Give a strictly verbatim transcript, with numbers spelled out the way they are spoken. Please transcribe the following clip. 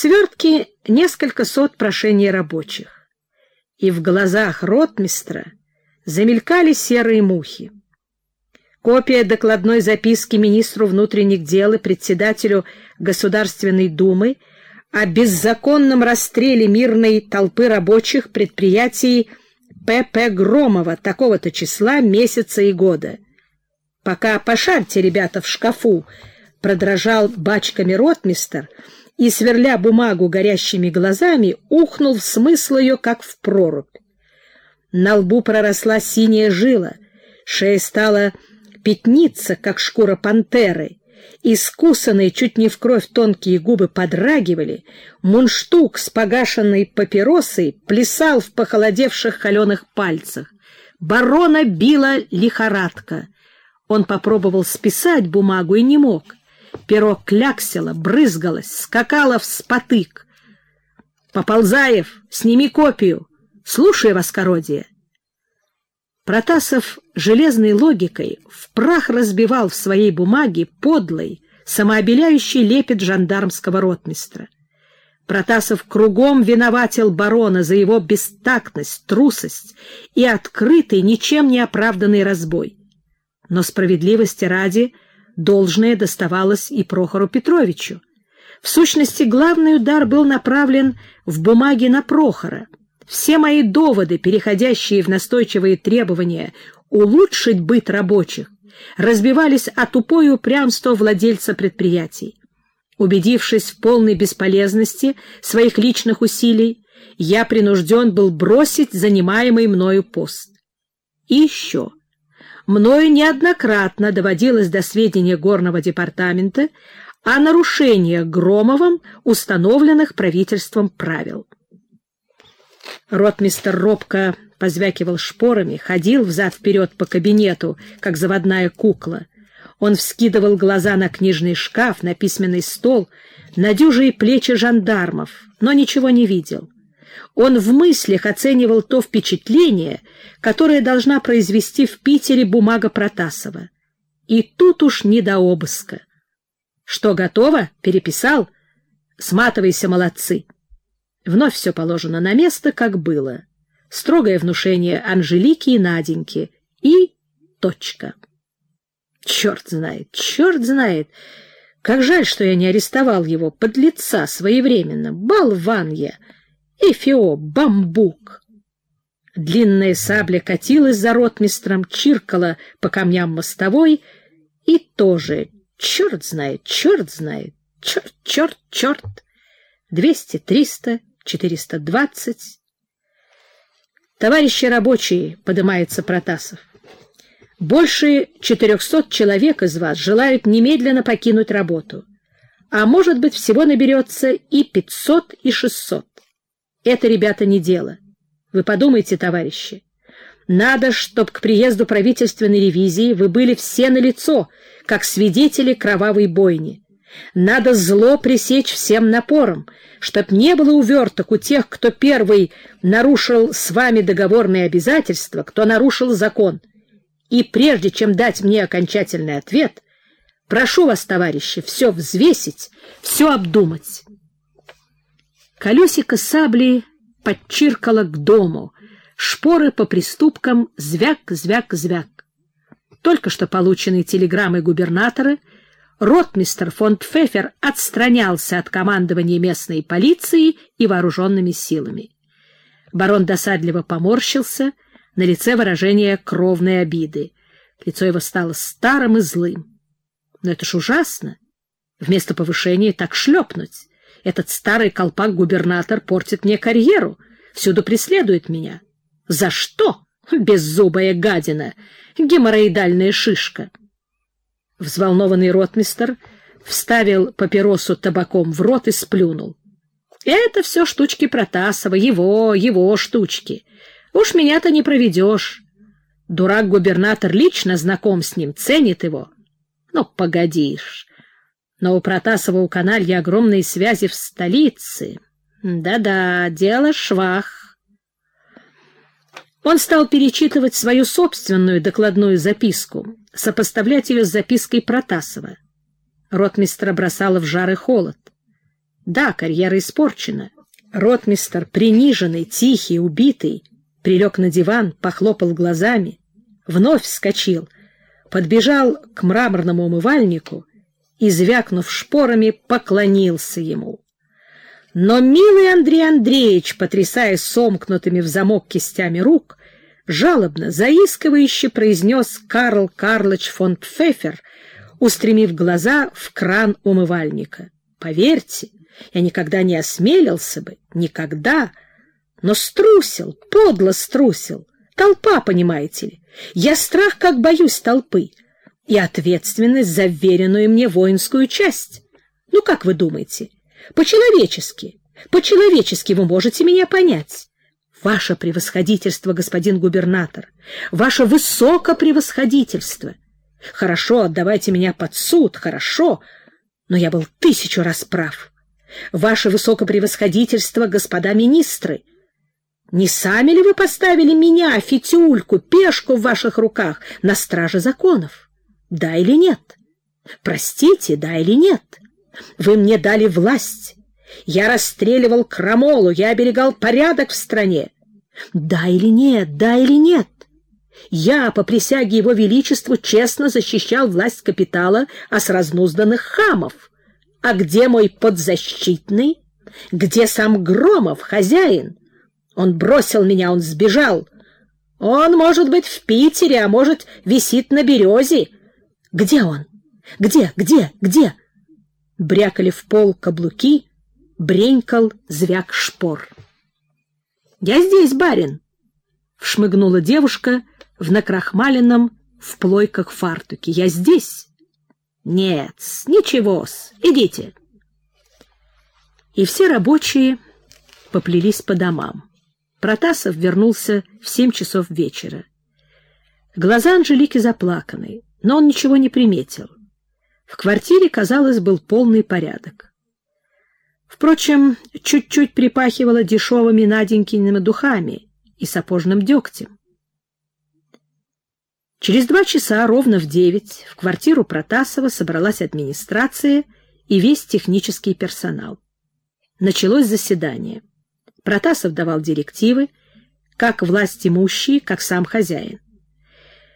свертке несколько сот прошений рабочих, и в глазах ротмистра замелькали серые мухи. Копия докладной записки министру внутренних дел и председателю Государственной Думы о беззаконном расстреле мирной толпы рабочих предприятий П П Громова такого-то числа, месяца и года. «Пока пошарьте, ребята, в шкафу», — продрожал бачками ротмистр и, сверля бумагу горящими глазами, ухнул в смысл ее, как в прорубь. На лбу проросла синяя жила, шея стала пятниться, как шкура пантеры, искусанные чуть не в кровь тонкие губы подрагивали, мундштук с погашенной папиросой плясал в похолодевших холеных пальцах. Барона била лихорадка. Он попробовал списать бумагу и не мог. Перо кляксило, брызгалось, скакало вспотык. «Поползаев, сними копию! Слушай, воскородие!» Протасов железной логикой в прах разбивал в своей бумаге подлый, самообеляющий лепет жандармского ротмистра. Протасов кругом виноватил барона за его бестактность, трусость и открытый, ничем не оправданный разбой. Но справедливости ради должное доставалось и Прохору Петровичу. В сущности, главный удар был направлен в бумаге на Прохора. Все мои доводы, переходящие в настойчивые требования улучшить быт рабочих, разбивались о тупое упрямство владельца предприятий. Убедившись в полной бесполезности своих личных усилий, я принужден был бросить занимаемый мною пост. И еще. Мною неоднократно доводилось до сведения Горного департамента о нарушениях Громовым установленных правительством правил. Ротмистр робко позвякивал шпорами, ходил взад-вперед по кабинету, как заводная кукла. Он вскидывал глаза на книжный шкаф, на письменный стол, на дюжие плечи жандармов, но ничего не видел. Он в мыслях оценивал то впечатление, которое должна произвести в Питере бумага Протасова. И тут уж не до обыска. «Что, готово? Переписал? Сматывайся, молодцы!» Вновь все положено на место, как было. Строгое внушение Анжелики и Наденьки. И точка. Черт знает, черт знает. Как жаль, что я не арестовал его, подлеца, своевременно. Болван я! Эфиоп, бамбук! Длинная сабля катилась за ротмистром, чиркала по камням мостовой и тоже черт знает, черт знает, черт, черт, черт. Двести, триста, четыреста двадцать. «Товарищи рабочие», — подымается Протасов, — «больше четырехсот человек из вас желают немедленно покинуть работу, а может быть всего наберется и пятьсот, и шестьсот. Это, ребята, не дело. Вы подумайте, товарищи. Надо, чтоб к приезду правительственной ревизии вы были все налицо, как свидетели кровавой бойни. Надо зло пресечь всем напором, чтоб не было уверток у тех, кто первый нарушил с вами договорные обязательства, кто нарушил закон. И прежде чем дать мне окончательный ответ, прошу вас, товарищи, все взвесить, все обдумать». Колесико сабли подчиркало к дому, шпоры по приступкам звяк-звяк-звяк. Только что полученной телеграммой губернатора ротмистр фон Пфеффер отстранялся от командования местной полиции и вооруженными силами. Барон досадливо поморщился, на лице выражение кровной обиды. Лицо его стало старым и злым. Но это ж ужасно. Вместо повышения так шлепнуть. Этот старый колпак-губернатор портит мне карьеру, всюду преследует меня. За что? Беззубая гадина, геморроидальная шишка. Взволнованный ротмистр вставил папиросу табаком в рот и сплюнул. Это все штучки Протасова, его, его штучки. Уж меня-то не проведешь. Дурак-губернатор лично знаком с ним, ценит его. Ну, погодишь. Но у Протасова, у каналья огромные связи в столице. Да-да, дело швах. Он стал перечитывать свою собственную докладную записку, сопоставлять ее с запиской Протасова. Ротмистра бросала в жар и холод. Да, карьера испорчена. Ротмистр, приниженный, тихий, убитый, прилег на диван, похлопал глазами, вновь вскочил, подбежал к мраморному умывальнику и, звякнув шпорами, поклонился ему. Но милый Андрей Андреевич, потрясая сомкнутыми в замок кистями рук, жалобно, заискивающе произнес Карл Карлыч фон Пфеффер, устремив глаза в кран умывальника. Поверьте, я никогда не осмелился бы, никогда, но струсил, подло струсил. Толпа, понимаете ли. Я страх, как боюсь толпы, и ответственность за вверенную мне воинскую часть. Ну, как вы думаете? По-человечески, по-человечески вы можете меня понять. Ваше превосходительство, господин губернатор, ваше высокопревосходительство. Хорошо, отдавайте меня под суд, хорошо, но я был тысячу раз прав. Ваше высокопревосходительство, господа министры, не сами ли вы поставили меня, фитюльку, пешку в ваших руках, на страже законов? Да или нет? Простите, да или нет? Вы мне дали власть. Я расстреливал крамолу, я оберегал порядок в стране. Да или нет, да или нет? Я, по присяге его величеству, честно защищал власть капитала от разнузданных хамов. А где мой подзащитный? Где сам Громов, хозяин? Он бросил меня, он сбежал. Он, может быть, в Питере, а может, висит на березе. Где он? Где, где, где? Брякали в пол каблуки, бренькал звяк шпор. «Я здесь, барин!» — вшмыгнула девушка в накрахмаленном в плойках фартуке. «Я здесь?» «Нет, ничего-с, идите». И все рабочие поплелись по домам. Протасов вернулся в семь часов вечера. Глаза Анжелики заплаканы, но он ничего не приметил. В квартире, казалось, был полный порядок. Впрочем, чуть-чуть припахивало дешевыми Наденькиными духами и сапожным дегтем. Через два часа, ровно в девять, в квартиру Протасова собралась администрация и весь технический персонал. Началось заседание. Протасов давал директивы, как власть имущие, как сам хозяин.